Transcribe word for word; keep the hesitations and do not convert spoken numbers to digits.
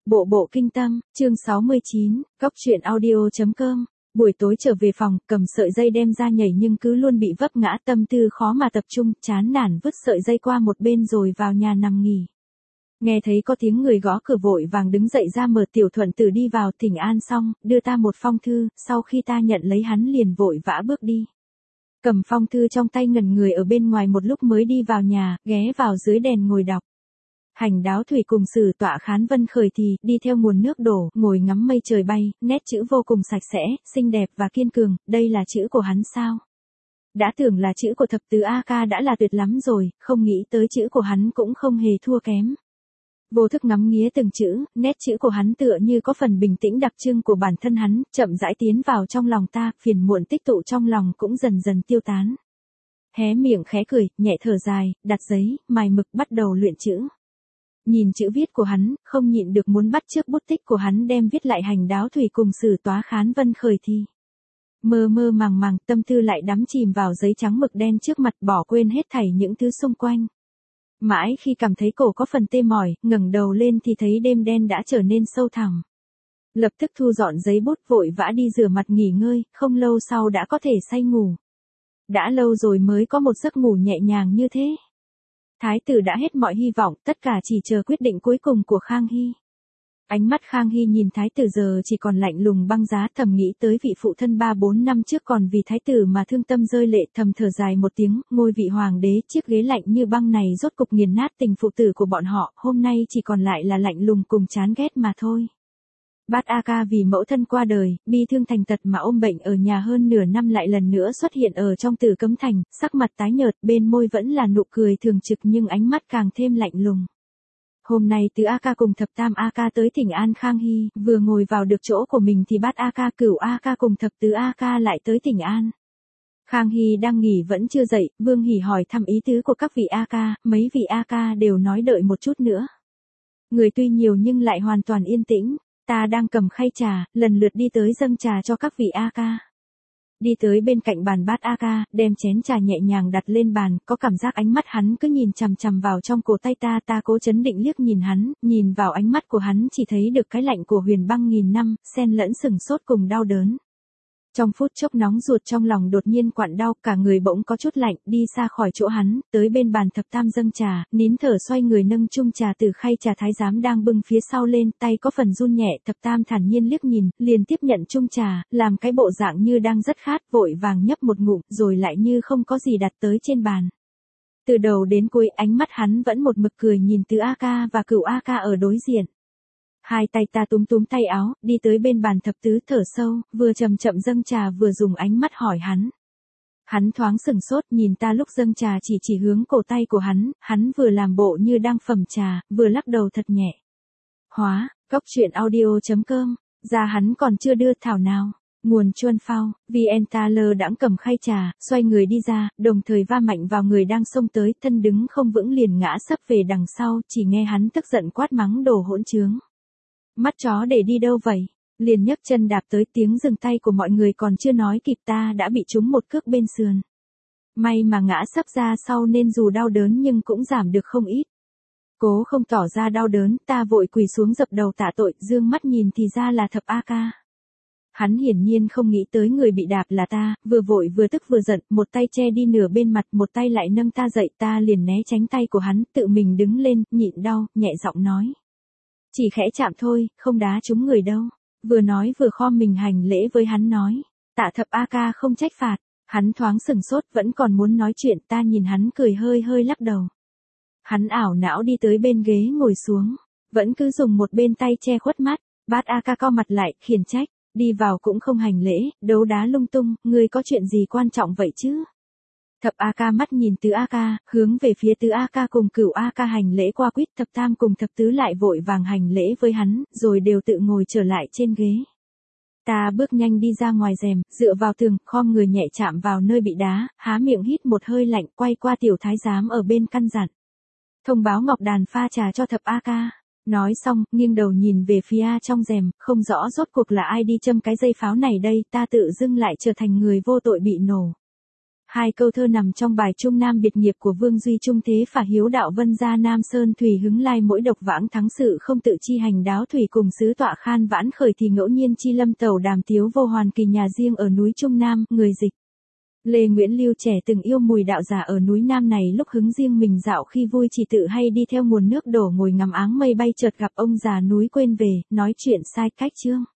Bộ bộ kinh tâm, chương sáu mươi chín, góc truyện audio.com. Buổi tối trở về phòng, cầm sợi dây đem ra nhảy nhưng cứ luôn bị vấp ngã, tâm tư khó mà tập trung, chán nản vứt sợi dây qua một bên rồi vào nhà nằm nghỉ. Nghe thấy có tiếng người gõ cửa vội vàng đứng dậy ra mở. Tiểu Thuận Tử đi vào, thỉnh an xong, đưa ta một phong thư, sau khi ta nhận lấy hắn liền vội vã bước đi. Cầm phong thư trong tay ngẩn người ở bên ngoài một lúc mới đi vào nhà, ghé vào dưới đèn ngồi đọc. Hành đáo thủy cùng sử tọa khán vân khởi thì, đi theo nguồn nước đổ, ngồi ngắm mây trời bay, nét chữ vô cùng sạch sẽ, xinh đẹp và kiên cường, đây là chữ của hắn sao? Đã tưởng là chữ của thập tứ A Ca đã là tuyệt lắm rồi, không nghĩ tới chữ của hắn cũng không hề thua kém. Vô thức ngắm nghía từng chữ, nét chữ của hắn tựa như có phần bình tĩnh đặc trưng của bản thân hắn, chậm rãi tiến vào trong lòng ta, phiền muộn tích tụ trong lòng cũng dần dần tiêu tán. Hé miệng khẽ cười, nhẹ thở dài, đặt giấy, mài mực bắt đầu luyện chữ. Nhìn chữ viết của hắn, không nhịn được muốn bắt chước bút tích của hắn đem viết lại hành đáo thủy cùng sử tọa khán vân khởi thì. Mơ mơ màng màng, tâm tư lại đắm chìm vào giấy trắng mực đen trước mặt, bỏ quên hết thảy những thứ xung quanh. Mãi khi cảm thấy cổ có phần tê mỏi, ngẩng đầu lên thì thấy đêm đen đã trở nên sâu thẳm. Lập tức thu dọn giấy bút vội vã đi rửa mặt nghỉ ngơi, không lâu sau đã có thể say ngủ. Đã lâu rồi mới có một giấc ngủ nhẹ nhàng như thế. Thái tử đã hết mọi hy vọng, tất cả chỉ chờ quyết định cuối cùng của Khang Hy. Ánh mắt Khang Hy nhìn thái tử giờ chỉ còn lạnh lùng băng giá, thầm nghĩ tới vị phụ thân ba bốn năm trước còn vì thái tử mà thương tâm rơi lệ, thầm thở dài một tiếng, ngôi vị hoàng đế chiếc ghế lạnh như băng này rốt cục nghiền nát tình phụ tử của bọn họ, hôm nay chỉ còn lại là lạnh lùng cùng chán ghét mà thôi. Bát A Ca vì mẫu thân qua đời, bi thương thành tật mà ôm bệnh ở nhà hơn nửa năm lại lần nữa xuất hiện ở trong Tử Cấm Thành, sắc mặt tái nhợt, bên môi vẫn là nụ cười thường trực nhưng ánh mắt càng thêm lạnh lùng. Hôm nay Tứ A Ca cùng Thập Tam A Ca tới thỉnh an Khang Hy, vừa ngồi vào được chỗ của mình thì Bát A Ca, Cửu A Ca cùng Thập Tứ A Ca lại tới thỉnh an. Khang Hy đang nghỉ vẫn chưa dậy, Vương Hỉ hỏi thăm ý tứ của các vị A Ca, mấy vị A Ca đều nói đợi một chút nữa. Người tuy nhiều nhưng lại hoàn toàn yên tĩnh. Ta đang cầm khay trà, lần lượt đi tới dâng trà cho các vị A Ca. Đi tới bên cạnh bàn Bát A Ca, đem chén trà nhẹ nhàng đặt lên bàn, có cảm giác ánh mắt hắn cứ nhìn chằm chằm vào trong cổ tay ta, ta cố chấn định liếc nhìn hắn, nhìn vào ánh mắt của hắn chỉ thấy được cái lạnh của huyền băng nghìn năm, xen lẫn sừng sốt cùng đau đớn. Trong phút chốc nóng ruột trong lòng đột nhiên quặn đau, cả người bỗng có chút lạnh, đi xa khỏi chỗ hắn, tới bên bàn Thập Tam dâng trà, nín thở xoay người nâng chung trà từ khay trà thái giám đang bưng phía sau lên, tay có phần run nhẹ, Thập Tam thản nhiên liếc nhìn, liền tiếp nhận chung trà, làm cái bộ dạng như đang rất khát, vội vàng nhấp một ngụm, rồi lại như không có gì đặt tới trên bàn. Từ đầu đến cuối ánh mắt hắn vẫn một mực cười nhìn Tứ A Ca và Cửu A Ca ở đối diện. Hai tay ta túm túm tay áo, đi tới bên bàn thập tứ thở sâu, vừa chậm chậm dâng trà vừa dùng ánh mắt hỏi hắn. Hắn thoáng sừng sốt nhìn ta lúc dâng trà chỉ chỉ hướng cổ tay của hắn, hắn vừa làm bộ như đang phẩm trà, vừa lắc đầu thật nhẹ. Hóa, góc truyện audio.com, ra hắn còn chưa đưa thảo nào. Nguồn Chuân Phao, vê en ta lơ đãng cầm khay trà, xoay người đi ra, đồng thời va mạnh vào người đang xông tới, thân đứng không vững liền ngã sấp về đằng sau, chỉ nghe hắn tức giận quát mắng đồ hỗn trướng. Mắt chó để đi đâu vậy? Liền nhấc chân đạp tới, tiếng dừng tay của mọi người còn chưa nói kịp ta đã bị trúng một cước bên sườn. May mà ngã sấp ra sau nên dù đau đớn nhưng cũng giảm được không ít. Cố không tỏ ra đau đớn, ta vội quỳ xuống dập đầu tạ tội, dương mắt nhìn thì ra là Thập A Ca. Hắn hiển nhiên không nghĩ tới người bị đạp là ta, vừa vội vừa tức vừa giận, một tay che đi nửa bên mặt, một tay lại nâng ta dậy, ta liền né tránh tay của hắn, tự mình đứng lên, nhịn đau, nhẹ giọng nói. Chỉ khẽ chạm thôi, không đá trúng người đâu. Vừa nói vừa khom mình hành lễ với hắn nói. Tạ Thập A Ca không trách phạt. Hắn thoáng sừng sốt vẫn còn muốn nói chuyện, ta nhìn hắn cười hơi hơi lắc đầu. Hắn ảo não đi tới bên ghế ngồi xuống. Vẫn cứ dùng một bên tay che khuất mắt. Bát A Ca cau mặt lại, khiển trách. Đi vào cũng không hành lễ, đấu đá lung tung, ngươi có chuyện gì quan trọng vậy chứ? Thập A Ca mắt nhìn Tứ A Ca, hướng về phía Tứ A Ca cùng Cửu A Ca hành lễ qua quýt, Thập Tam cùng Thập Tứ lại vội vàng hành lễ với hắn, rồi đều tự ngồi trở lại trên ghế. Ta bước nhanh đi ra ngoài rèm, dựa vào tường, khom người nhẹ chạm vào nơi bị đá, há miệng hít một hơi lạnh, quay qua tiểu thái giám ở bên căn dặn. Thông báo Ngọc Đàn pha trà cho Thập A Ca. Nói xong, nghiêng đầu nhìn về phía trong rèm, không rõ rốt cuộc là ai đi châm cái dây pháo này đây, ta tự dưng lại trở thành người vô tội bị nổ. Hai câu thơ nằm trong bài Trung Nam biệt nghiệp của Vương Duy Trung thế phả hiếu đạo vân gia Nam Sơn thủy hứng lai mỗi độc vãng thắng sự không tự chi hành đáo thủy cùng sứ tọa khan vãn khởi thì ngẫu nhiên chi lâm tàu đàm tiếu vô hoàn kỳ nhà riêng ở núi Trung Nam, người dịch. Lê Nguyễn Lưu trẻ từng yêu mùi đạo giả ở núi Nam này lúc hứng riêng mình dạo khi vui chỉ tự hay đi theo nguồn nước đổ ngồi ngắm áng mây bay chợt gặp ông già núi quên về, nói chuyện sai cách chương.